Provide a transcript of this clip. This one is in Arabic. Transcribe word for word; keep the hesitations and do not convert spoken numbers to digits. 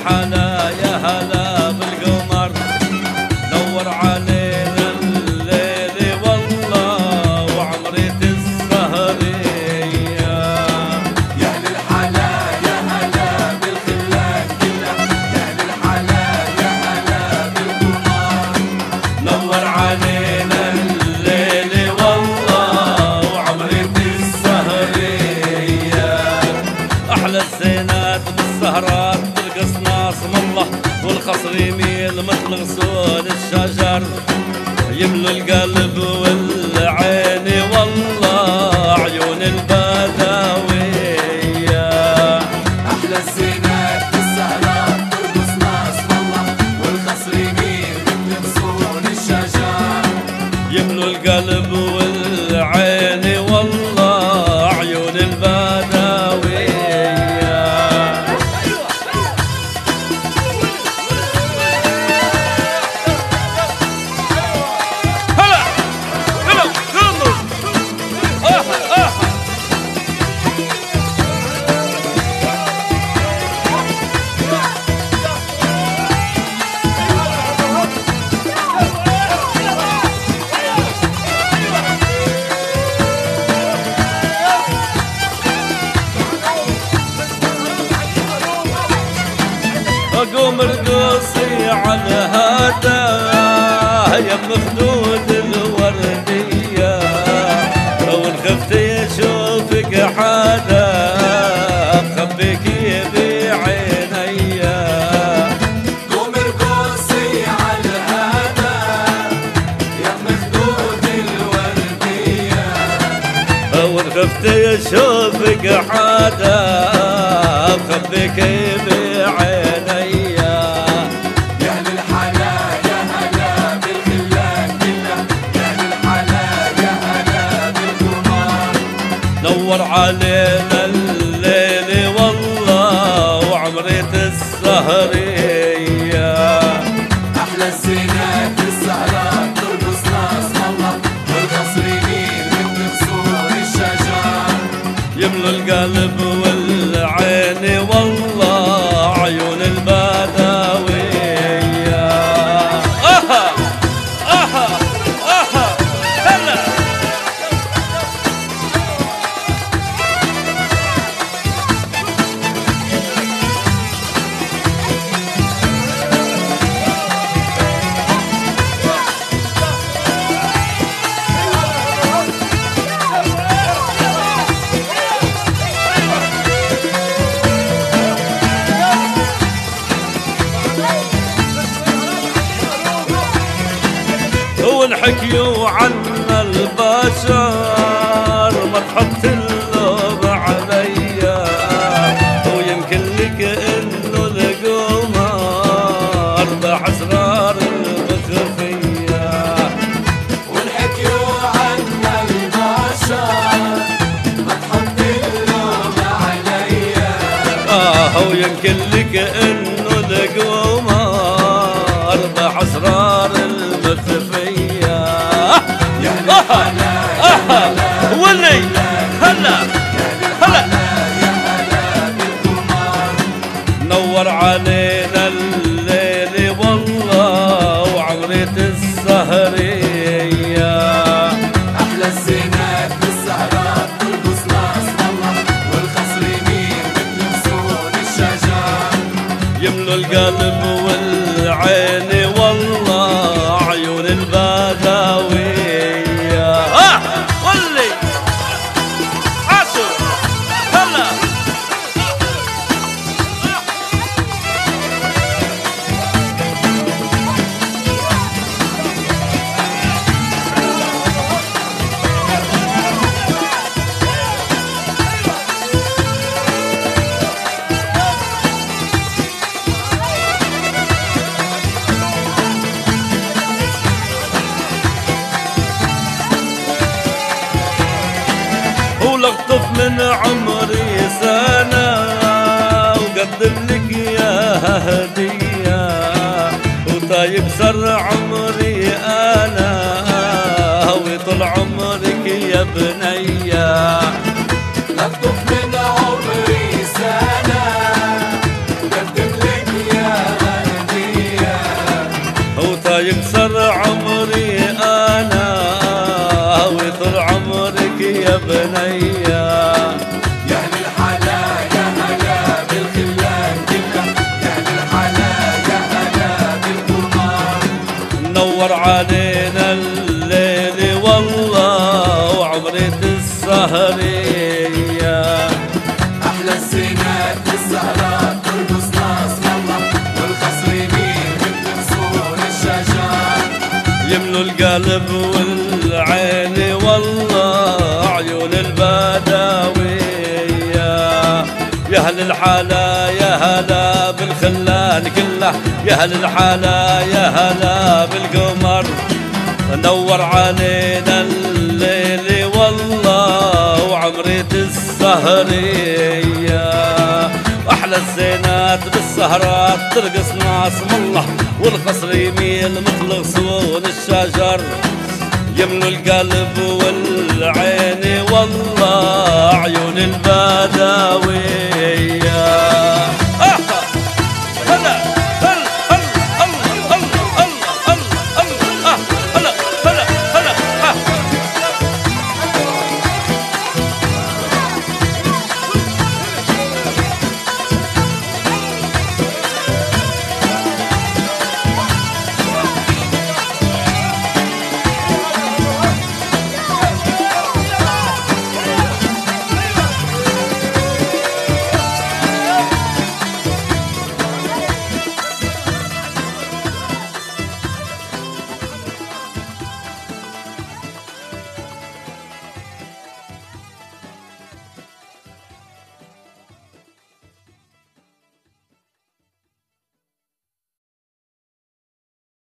الحلا يا هلا بالقمر نور علينا الليل والله وعمرية السهرية. يا أهل الحلا يا هلا بالخلان كلها، يا أهل الحلا يا هلا بالقمر نور علينا الليل والله وعمرية السهرية. أحلى الزينات بالسهرات بالقصناص مالله والقصر يميل مثل غصون الشجر يملوا القلب والعين والله عيون البدوية. أحلى الزينات بالسهرات ترقص ناس والله والقصر يميل مثل غصون الشجر يملوا القلب والعين والله عيون البدوية. اقوم رقصي على هذا يا مخدود الوردية وان خفت اشوفك حدا بخبيك بعينيا. قوم ارقصي على هذا يا مخدود الوردية وان خفت اشوفك حدا بخبيك بعينيا. نور علينا الليل والله وعمرية السهرية. أحلى الزينات بالسهرات ترقص ناس والله والقصر يميل مثل غصون الشجر يملوا القلب والعين والله عيون البدوية. آها آها آها هلا ونحكيوا عنا البشر ما تحط اللوم عليا ويمكن لك انه القمر بأسرار المخفية. ونحكيوا عنا البشر ما تحط اللوم عليا اه ويمكن لك انه القمر بأسرار المخفية. يا أهل الحلا يا هلا ولي هلا هلا يا هلا بالقمر نور علينا الليل والله وعمرية السهرية. أحلى الزينات بالسهرات ترقص ناس والله والقصر يميل مثل غصون الشجر يملوا القلب والعين والله عيون البدوية. آه ولي عاشو هلا ولقطف من عمري سنة وقدم لك يا هدية وطايب سر عمري أنا وطول عمرك يا بنية. لطف من عمري سنة وقدم لك يا نور علينا الليل والله وعمرة السهرية. أحلى الزينات السهرات ترقص ناس الله والخصر يمين مثل غصون الشجر. يملوا القلب والعين والله عيون البداوية. يا أهل الحلا يا هلا بالخلان كله، يا أهل الحلا يا هلا بالقمر. نور علينا الليل والله وعمرة السهرية. أحلى الزينات بالسهرات ترقص ناس الله والقصر يميل مثل غصون الشجر. يملوا القلب والعين والله عيون البداوية.